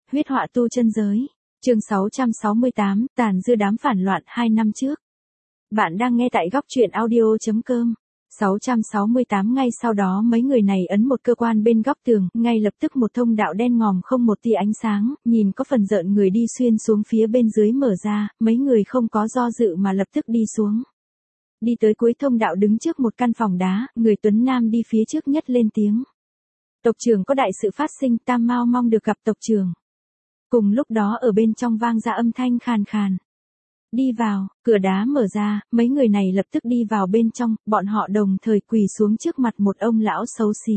Huyết họa tu chân giới. Chương 668, tàn dư đám phản loạn 2 năm trước. Bạn đang nghe tại góc truyện audio.com. 668 ngay sau đó mấy người này ấn một cơ quan bên góc tường, ngay lập tức một thông đạo đen ngòm không một tia ánh sáng, nhìn có phần rợn người đi xuyên xuống phía bên dưới mở ra, mấy người không có do dự mà lập tức đi xuống. Đi tới cuối thông đạo đứng trước một căn phòng đá, người tuấn nam đi phía trước nhất lên tiếng. Tộc trưởng có đại sự phát sinh, Tam Mao mong được gặp tộc trưởng. Cùng lúc đó ở bên trong vang ra âm thanh khàn khàn. Đi vào, cửa đá mở ra, mấy người này lập tức đi vào bên trong, bọn họ đồng thời quỳ xuống trước mặt một ông lão xấu xí.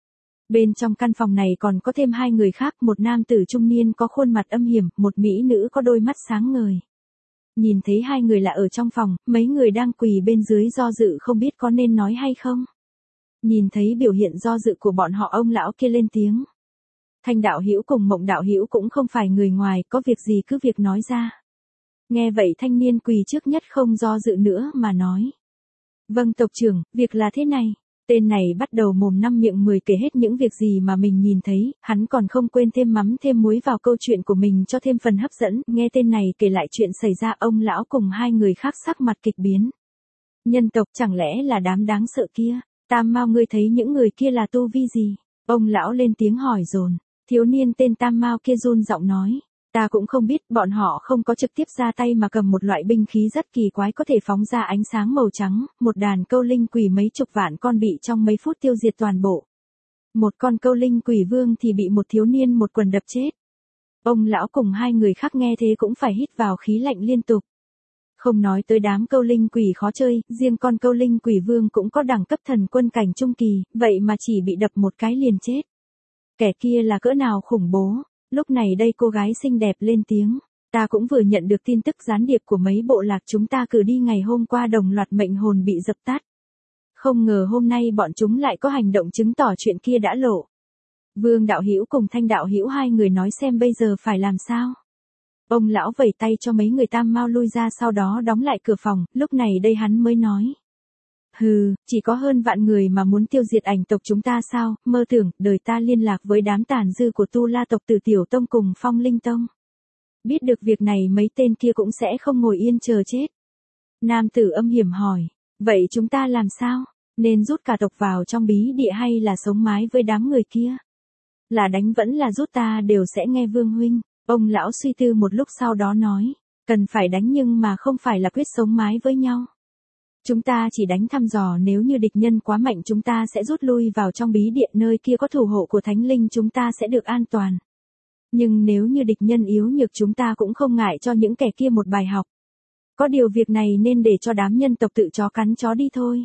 Bên trong căn phòng này còn có thêm 2 người khác, một nam tử trung niên có khuôn mặt âm hiểm, một mỹ nữ có đôi mắt sáng ngời. Nhìn thấy 2 người là ở trong phòng, mấy người đang quỳ bên dưới do dự không biết có nên nói hay không. Nhìn thấy biểu hiện do dự của bọn họ, ông lão kia lên tiếng. Thanh đạo hữu cùng Mộng đạo hữu cũng không phải người ngoài, có việc gì cứ việc nói ra. Nghe vậy thanh niên quỳ trước nhất không do dự nữa mà nói. Vâng tộc trưởng, việc là thế này. Tên này bắt đầu mồm năm miệng 10 kể hết những việc gì mà mình nhìn thấy, hắn còn không quên thêm mắm thêm muối vào câu chuyện của mình cho thêm phần hấp dẫn. Nghe tên này kể lại chuyện xảy ra, ông lão cùng 2 người khác sắc mặt kịch biến. Nhân tộc chẳng lẽ là đám đáng sợ kia? Tam Mao ngươi thấy những người kia là tu vi gì? Ông lão lên tiếng hỏi dồn. Thiếu niên tên Tam Mao kia run giọng nói. Ta cũng không biết, bọn họ không có trực tiếp ra tay mà cầm một loại binh khí rất kỳ quái có thể phóng ra ánh sáng màu trắng, một đàn câu linh quỷ mấy chục vạn con bị trong mấy phút tiêu diệt toàn bộ. Một con câu linh quỷ vương thì bị một thiếu niên một quần đập chết. Ông lão cùng 2 người khác nghe thế cũng phải hít vào khí lạnh liên tục. Không nói tới đám câu linh quỷ khó chơi, riêng con câu linh quỷ vương cũng có đẳng cấp thần quân cảnh trung kỳ, vậy mà chỉ bị đập một cái liền chết. Kẻ kia là cỡ nào khủng bố. Lúc này đây cô gái xinh đẹp lên tiếng. Ta cũng vừa nhận được tin tức gián điệp của mấy bộ lạc chúng ta cử đi ngày hôm qua đồng loạt mệnh hồn bị dập tắt. Không ngờ hôm nay bọn chúng lại có hành động chứng tỏ chuyện kia đã lộ. Vương đạo hữu cùng Thanh đạo hữu 2 người nói xem bây giờ phải làm sao. Ông lão vẩy tay cho mấy người Tam Mao lui ra, sau đó đóng lại cửa phòng, lúc này đây hắn mới nói. Hừ, chỉ có hơn vạn người mà muốn tiêu diệt ảnh tộc chúng ta sao, mơ tưởng, đời ta liên lạc với đám tàn dư của Tu La tộc từ Tiểu Tông cùng Phong Linh Tông. Biết được việc này mấy tên kia cũng sẽ không ngồi yên chờ chết. Nam tử âm hiểm hỏi, vậy chúng ta làm sao, nên rút cả tộc vào trong bí địa hay là sống mái với đám người kia? Là đánh vẫn là rút ta đều sẽ nghe Vương huynh. Ông lão suy tư một lúc sau đó nói, cần phải đánh nhưng mà không phải là quyết sống mái với nhau. Chúng ta chỉ đánh thăm dò, nếu như địch nhân quá mạnh chúng ta sẽ rút lui vào trong bí địa, nơi kia có thủ hộ của thánh linh chúng ta sẽ được an toàn. Nhưng nếu như địch nhân yếu nhược chúng ta cũng không ngại cho những kẻ kia một bài học. Có điều việc này nên để cho đám nhân tộc tự chó cắn chó đi thôi.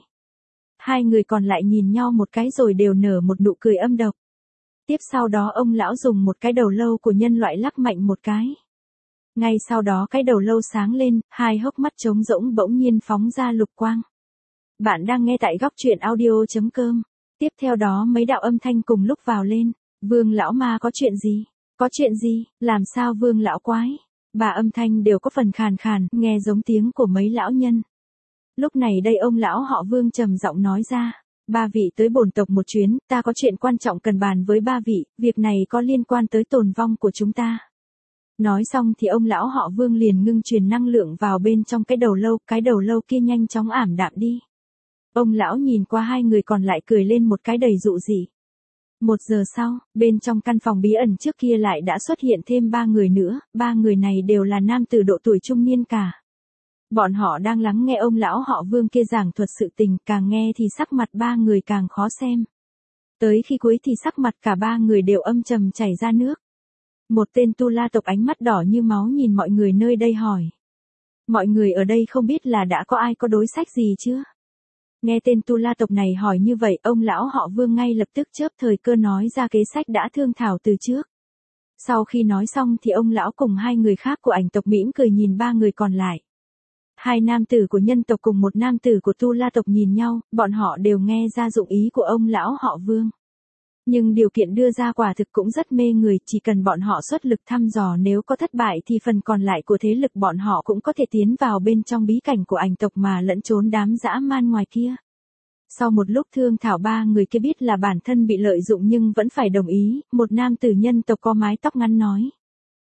2 người còn lại nhìn nhau một cái rồi đều nở một nụ cười âm độc. Tiếp sau đó ông lão dùng một cái đầu lâu của nhân loại lắc mạnh một cái. Ngay sau đó cái đầu lâu sáng lên, 2 hốc mắt trống rỗng bỗng nhiên phóng ra lục quang. Bạn đang nghe tại góc truyện audio.com. Tiếp theo đó mấy đạo âm thanh cùng lúc vào lên. Vương lão ma có chuyện gì? Có chuyện gì? Làm sao Vương lão quái? 3 âm thanh đều có phần khàn khàn, nghe giống tiếng của mấy lão nhân. Lúc này đây ông lão họ Vương trầm giọng nói ra. 3 vị tới bổn tộc một chuyến, ta có chuyện quan trọng cần bàn với 3 vị, việc này có liên quan tới tồn vong của chúng ta. Nói xong thì ông lão họ Vương liền ngưng truyền năng lượng vào bên trong cái đầu lâu kia nhanh chóng ảm đạm đi. Ông lão nhìn qua 2 người còn lại cười lên một cái đầy dụ dĩ. 1 giờ sau, bên trong căn phòng bí ẩn trước kia lại đã xuất hiện thêm 3 người nữa, 3 người này đều là nam từ độ tuổi trung niên cả. Bọn họ đang lắng nghe ông lão họ Vương kia giảng thuật sự tình, càng nghe thì sắc mặt 3 người càng khó xem. Tới khi cuối thì sắc mặt cả 3 người đều âm trầm chảy ra nước. Một tên Tu La tộc ánh mắt đỏ như máu nhìn mọi người nơi đây hỏi. Mọi người ở đây không biết là đã có ai có đối sách gì chưa? Nghe tên Tu La tộc này hỏi như vậy, ông lão họ Vương ngay lập tức chớp thời cơ nói ra kế sách đã thương thảo từ trước. Sau khi nói xong thì ông lão cùng 2 người khác của ảnh tộc mỉm cười nhìn 3 người còn lại. 2 nam tử của nhân tộc cùng 1 nam tử của Tu La tộc nhìn nhau, bọn họ đều nghe ra dụng ý của ông lão họ Vương. Nhưng điều kiện đưa ra quả thực cũng rất mê người, chỉ cần bọn họ xuất lực thăm dò, nếu có thất bại thì phần còn lại của thế lực bọn họ cũng có thể tiến vào bên trong bí cảnh của ảnh tộc mà lẫn trốn đám dã man ngoài kia. Sau một lúc thương thảo, 3 người kia biết là bản thân bị lợi dụng nhưng vẫn phải đồng ý, một nam tử nhân tộc có mái tóc ngắn nói.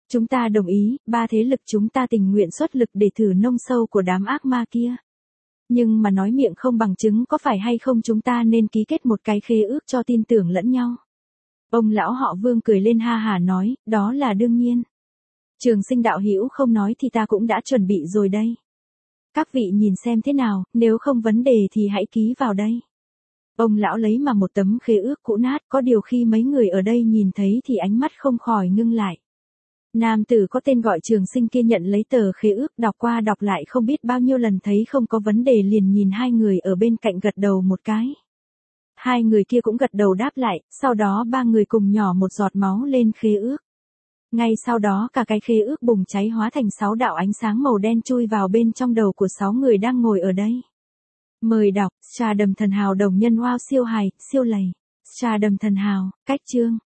Chúng ta đồng ý, ba thế lực chúng ta tình nguyện xuất lực để thử nông sâu của đám ác ma kia. Nhưng mà nói miệng không bằng chứng, có phải hay không chúng ta nên ký kết một cái khế ước cho tin tưởng lẫn nhau. Ông lão họ Vương cười lên ha hả nói, đó là đương nhiên. Trường Sinh đạo hữu không nói thì ta cũng đã chuẩn bị rồi đây. Các vị nhìn xem thế nào, nếu không vấn đề thì hãy ký vào đây. Ông lão lấy mà một tấm khế ước cũ nát, có điều khi mấy người ở đây nhìn thấy thì ánh mắt không khỏi ngưng lại. Nam tử có tên gọi Trường Sinh kia nhận lấy tờ khế ước, đọc qua đọc lại không biết bao nhiêu lần, thấy không có vấn đề liền nhìn hai người ở bên cạnh gật đầu một cái. Hai người kia cũng gật đầu đáp lại, sau đó ba người cùng nhỏ một giọt máu lên khế ước. Ngay sau đó cả cái khế ước bùng cháy hóa thành 6 đạo ánh sáng màu đen chui vào bên trong đầu của 6 người đang ngồi ở đây. Mời đọc, Trà Đầm Thần Hào đồng nhân wow siêu hài, siêu lầy. Trà Đầm Thần Hào, cách chương.